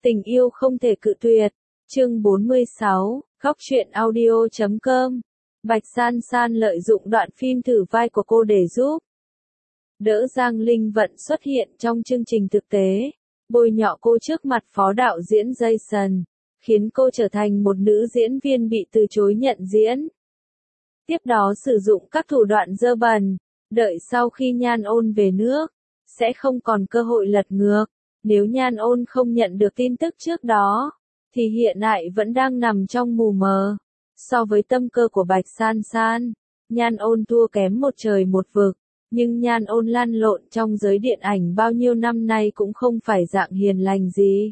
Tình yêu không thể cự tuyệt. Chương 46, Góc truyện audio.com. Bạch San San lợi dụng đoạn phim thử vai của cô để giúp đỡ Giang Linh Vận xuất hiện trong chương trình thực tế, bôi nhọ cô trước mặt phó đạo diễn Jason, khiến cô trở thành một nữ diễn viên bị từ chối nhận diễn. Tiếp đó sử dụng các thủ đoạn dơ bẩn, đợi sau khi Nhan Ôn về nước, sẽ không còn cơ hội lật ngược. Nếu Nhan Ôn không nhận được tin tức trước đó, thì hiện tại vẫn đang nằm trong mù mờ. So với tâm cơ của Bạch San San, Nhan Ôn thua kém một trời một vực, nhưng Nhan Ôn lăn lộn trong giới điện ảnh bao nhiêu năm nay cũng không phải dạng hiền lành gì.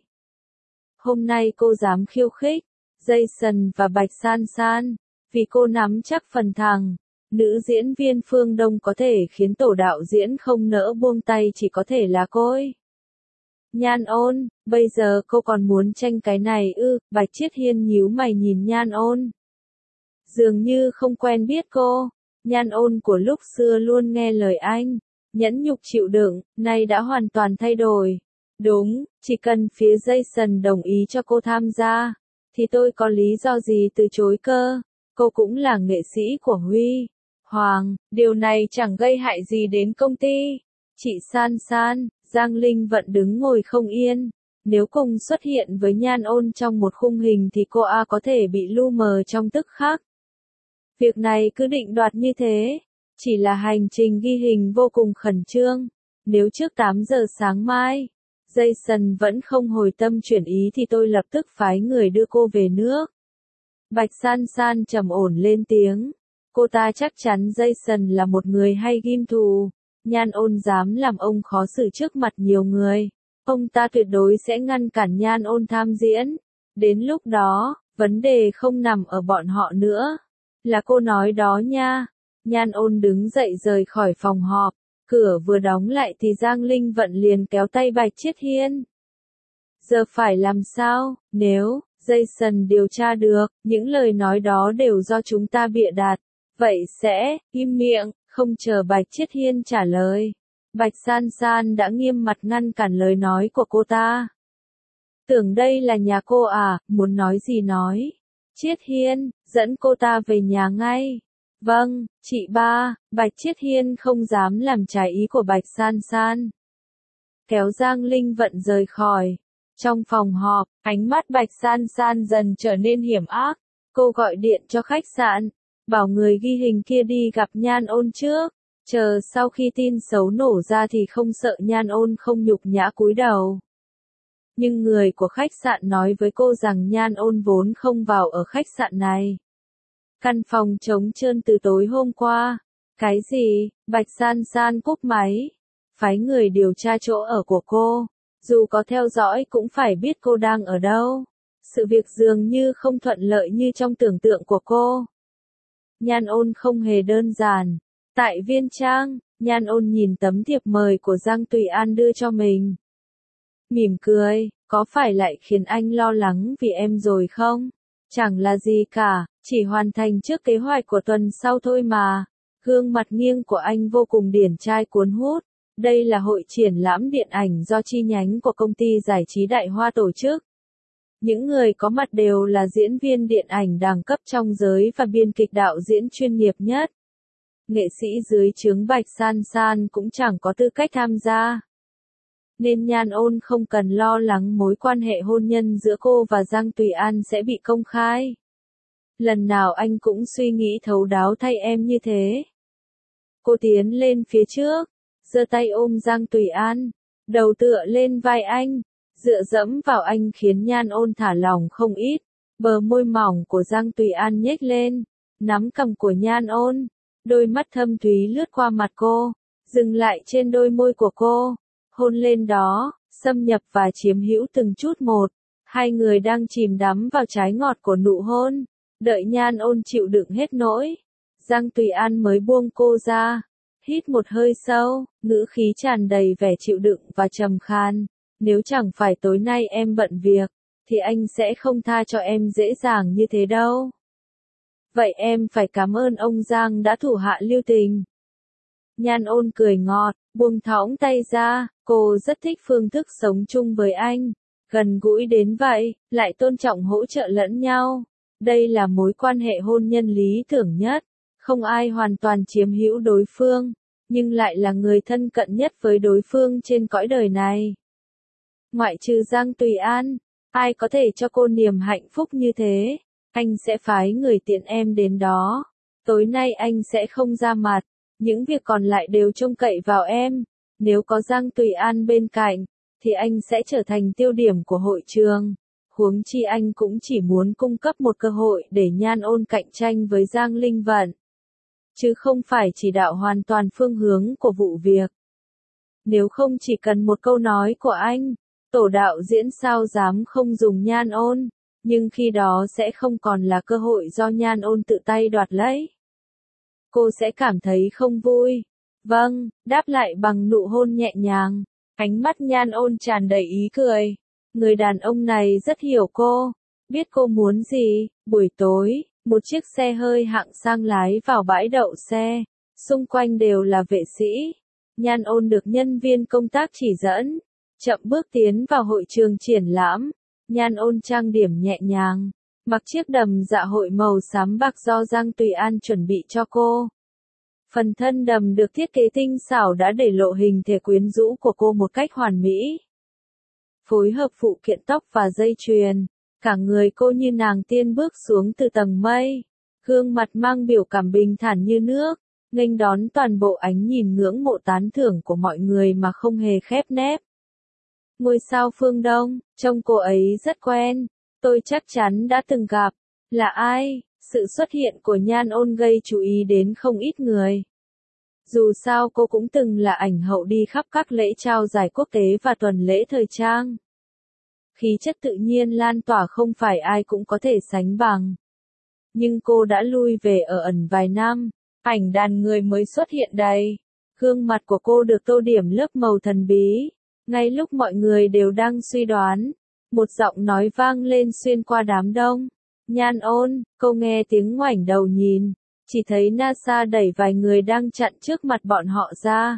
Hôm nay cô dám khiêu khích Jason và Bạch San San, vì cô nắm chắc phần thắng. Nữ diễn viên Phương Đông có thể khiến tổ đạo diễn không nỡ buông tay chỉ có thể là cô ấy. Nhan Ôn, bây giờ cô còn muốn tranh cái này ư? Bạch Chiết Hiên nhíu mày nhìn Nhan Ôn. Dường như không quen biết cô. Nhan Ôn của lúc xưa luôn nghe lời anh, nhẫn nhục chịu đựng, nay đã hoàn toàn thay đổi. Đúng, chỉ cần phía Jason đồng ý cho cô tham gia, thì tôi có lý do gì từ chối cơ. Cô cũng là nghệ sĩ của Huy Hoàng, điều này chẳng gây hại gì đến công ty. Chị San San, Giang Linh Vận đứng ngồi không yên. Nếu cùng xuất hiện với Nhan Ôn trong một khung hình thì cô có thể bị lu mờ trong tức khắc. Việc này cứ định đoạt như thế, chỉ là hành trình ghi hình vô cùng khẩn trương. Nếu trước 8 giờ sáng mai, Jason vẫn không hồi tâm chuyển ý thì tôi lập tức phái người đưa cô về nước. Bạch San San trầm ổn lên tiếng. Cô ta chắc chắn Jason là một người hay ghim thù. Nhan Ôn dám làm ông khó xử trước mặt nhiều người. Ông ta tuyệt đối sẽ ngăn cản Nhan Ôn tham diễn. Đến lúc đó, vấn đề không nằm ở bọn họ nữa. Là cô nói đó nha. Nhan Ôn đứng dậy rời khỏi phòng họp. Cửa vừa đóng lại thì Giang Linh Vận liền kéo tay Bạch Chiết Hiên. Giờ phải làm sao? Nếu Jason điều tra được, những lời nói đó đều do chúng ta bịa đặt. Vậy sẽ, im miệng, không chờ Bạch Chiết Hiên trả lời. Bạch San San đã nghiêm mặt ngăn cản lời nói của cô ta. Tưởng đây là nhà cô à, muốn nói gì nói. Chiết Hiên, dẫn cô ta về nhà ngay. Vâng, chị ba. Bạch Chiết Hiên không dám làm trái ý của Bạch San San. Kéo Giang Linh Vận rời khỏi. Trong phòng họp, ánh mắt Bạch San San dần trở nên hiểm ác. Cô gọi điện cho khách sạn, bảo người ghi hình kia đi gặp Nhan Ôn trước. Chờ sau khi tin xấu nổ ra thì không sợ Nhan Ôn không nhục nhã cúi đầu. Nhưng người của khách sạn nói với cô rằng Nhan Ôn vốn không vào ở khách sạn này. Căn phòng trống trơn từ tối hôm qua. Cái gì? Bạch San San cúp máy. Phái người điều tra chỗ ở của cô. Dù có theo dõi cũng phải biết cô đang ở đâu. Sự việc dường như không thuận lợi như trong tưởng tượng của cô. Nhan Ôn không hề đơn giản. Tại Viên Trang, Nhan Ôn nhìn tấm thiệp mời của Giang Tùy An đưa cho mình. Mỉm cười, có phải lại khiến anh lo lắng vì em rồi không? Chẳng là gì cả, chỉ hoàn thành trước kế hoạch của tuần sau thôi mà. Gương mặt nghiêng của anh vô cùng điển trai cuốn hút. Đây là hội triển lãm điện ảnh do chi nhánh của công ty giải trí Đại Hoa tổ chức. Những người có mặt đều là diễn viên điện ảnh đẳng cấp trong giới và biên kịch đạo diễn chuyên nghiệp nhất. Nghệ sĩ dưới trướng Bạch San San cũng chẳng có tư cách tham gia. Nên Nhan Ôn không cần lo lắng mối quan hệ hôn nhân giữa cô và Giang Tùy An sẽ bị công khai. Lần nào anh cũng suy nghĩ thấu đáo thay em như thế. Cô tiến lên phía trước, giơ tay ôm Giang Tùy An, đầu tựa lên vai anh, dựa dẫm vào anh khiến Nhan Ôn thả lỏng không ít. Bờ môi mỏng của Giang Tùy An nhếch lên, nắm cằm của Nhan Ôn, đôi mắt thâm thúy lướt qua mặt cô, dừng lại trên đôi môi của cô, hôn lên đó, xâm nhập và chiếm hữu từng chút một. Hai người đang chìm đắm vào trái ngọt của nụ hôn, đợi Nhan Ôn chịu đựng hết nỗi, Giang Tùy An mới buông cô ra. Hít một hơi sâu, ngữ khí tràn đầy vẻ chịu đựng và trầm khan. Nếu chẳng phải tối nay em bận việc, thì anh sẽ không tha cho em dễ dàng như thế đâu. Vậy em phải cảm ơn ông Giang đã thủ hạ lưu tình. Nhan Ôn cười ngọt, buông thõng tay ra, cô rất thích phương thức sống chung với anh. Gần gũi đến vậy, lại tôn trọng hỗ trợ lẫn nhau. Đây là mối quan hệ hôn nhân lý tưởng nhất. Không ai hoàn toàn chiếm hữu đối phương, nhưng lại là người thân cận nhất với đối phương trên cõi đời này. Ngoại trừ Giang Tùy An, ai có thể cho cô niềm hạnh phúc như thế? Anh sẽ phái người tiện em đến đó. Tối nay anh sẽ không ra mặt, những việc còn lại đều trông cậy vào em. Nếu có Giang Tùy An bên cạnh, thì anh sẽ trở thành tiêu điểm của hội trường. Huống chi anh cũng chỉ muốn cung cấp một cơ hội để Nhan Ôn cạnh tranh với Giang Linh Vận, chứ không phải chỉ đạo hoàn toàn phương hướng của vụ việc. Nếu không chỉ cần một câu nói của anh, tổ đạo diễn sao dám không dùng Nhan Ôn, nhưng khi đó sẽ không còn là cơ hội do Nhan Ôn tự tay đoạt lấy. Cô sẽ cảm thấy không vui. Vâng, đáp lại bằng nụ hôn nhẹ nhàng. Ánh mắt Nhan Ôn tràn đầy ý cười. Người đàn ông này rất hiểu cô, biết cô muốn gì. Buổi tối, một chiếc xe hơi hạng sang lái vào bãi đậu xe. Xung quanh đều là vệ sĩ. Nhan Ôn được nhân viên công tác chỉ dẫn, chậm bước tiến vào hội trường triển lãm. Nhan Ôn trang điểm nhẹ nhàng, mặc chiếc đầm dạ hội màu xám bạc do Giang Tùy An chuẩn bị cho cô. Phần thân đầm được thiết kế tinh xảo đã để lộ hình thể quyến rũ của cô một cách hoàn mỹ. Phối hợp phụ kiện tóc và dây chuyền, cả người cô như nàng tiên bước xuống từ tầng mây. Gương mặt mang biểu cảm bình thản như nước, nghênh đón toàn bộ ánh nhìn ngưỡng mộ tán thưởng của mọi người mà không hề khép nép. Ngôi sao phương Đông, trông cô ấy rất quen, tôi chắc chắn đã từng gặp. Là ai? Sự xuất hiện của Nhan Ôn gây chú ý đến không ít người. Dù sao cô cũng từng là ảnh hậu đi khắp các lễ trao giải quốc tế và tuần lễ thời trang. Khí chất tự nhiên lan tỏa không phải ai cũng có thể sánh bằng. Nhưng cô đã lui về ở ẩn vài năm, ảnh đàn người mới xuất hiện đây. Gương mặt của cô được tô điểm lớp màu thần bí. Ngay lúc mọi người đều đang suy đoán, một giọng nói vang lên xuyên qua đám đông. Nhan Ôn, cô nghe tiếng ngoảnh đầu nhìn, chỉ thấy NASA đẩy vài người đang chặn trước mặt bọn họ ra.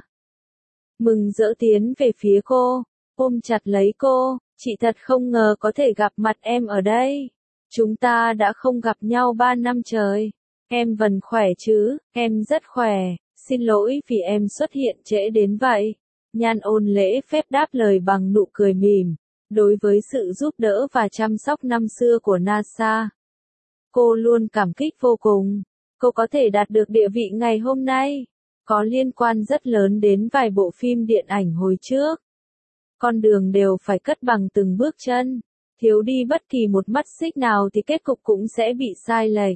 Mừng rỡ tiến về phía cô, ôm chặt lấy cô, chị thật không ngờ có thể gặp mặt em ở đây. Chúng ta đã không gặp nhau 3 năm trời. Em vẫn khỏe chứ? Em rất khỏe, xin lỗi vì em xuất hiện trễ đến vậy. Nhan Ôn lễ phép đáp lời bằng nụ cười mỉm. Đối với sự giúp đỡ và chăm sóc năm xưa của NASA, cô luôn cảm kích vô cùng. Cô có thể đạt được địa vị ngày hôm nay, có liên quan rất lớn đến vài bộ phim điện ảnh hồi trước. Con đường đều phải cất bằng từng bước chân, thiếu đi bất kỳ một mắt xích nào thì kết cục cũng sẽ bị sai lệch.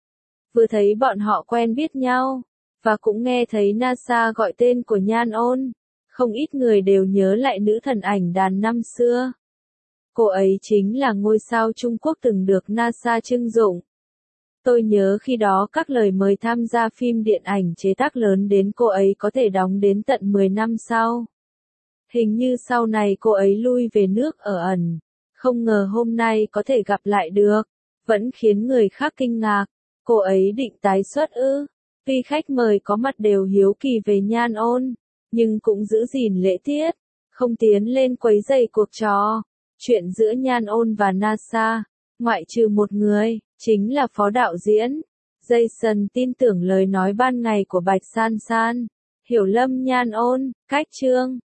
Vừa thấy bọn họ quen biết nhau, và cũng nghe thấy NASA gọi tên của Nhan Ôn, không ít người đều nhớ lại nữ thần ảnh đàn năm xưa. Cô ấy chính là ngôi sao Trung Quốc từng được NASA trưng dụng. Tôi nhớ khi đó các lời mời tham gia phim điện ảnh chế tác lớn đến cô ấy có thể đóng đến tận 10 năm sau. Hình như sau này cô ấy lui về nước ở ẩn. Không ngờ hôm nay có thể gặp lại được. Vẫn khiến người khác kinh ngạc. Cô ấy định tái xuất ư? Tuy khách mời có mặt đều hiếu kỳ về Nhan Ôn, nhưng cũng giữ gìn lễ tiết, không tiến lên quấy rầy cuộc trò. Chuyện giữa Nhan Ôn và NASA, ngoại trừ một người, chính là phó đạo diễn. Jason tin tưởng lời nói ban ngày của Bạch San San. Hiểu lầm Nhan Ôn, cách chương.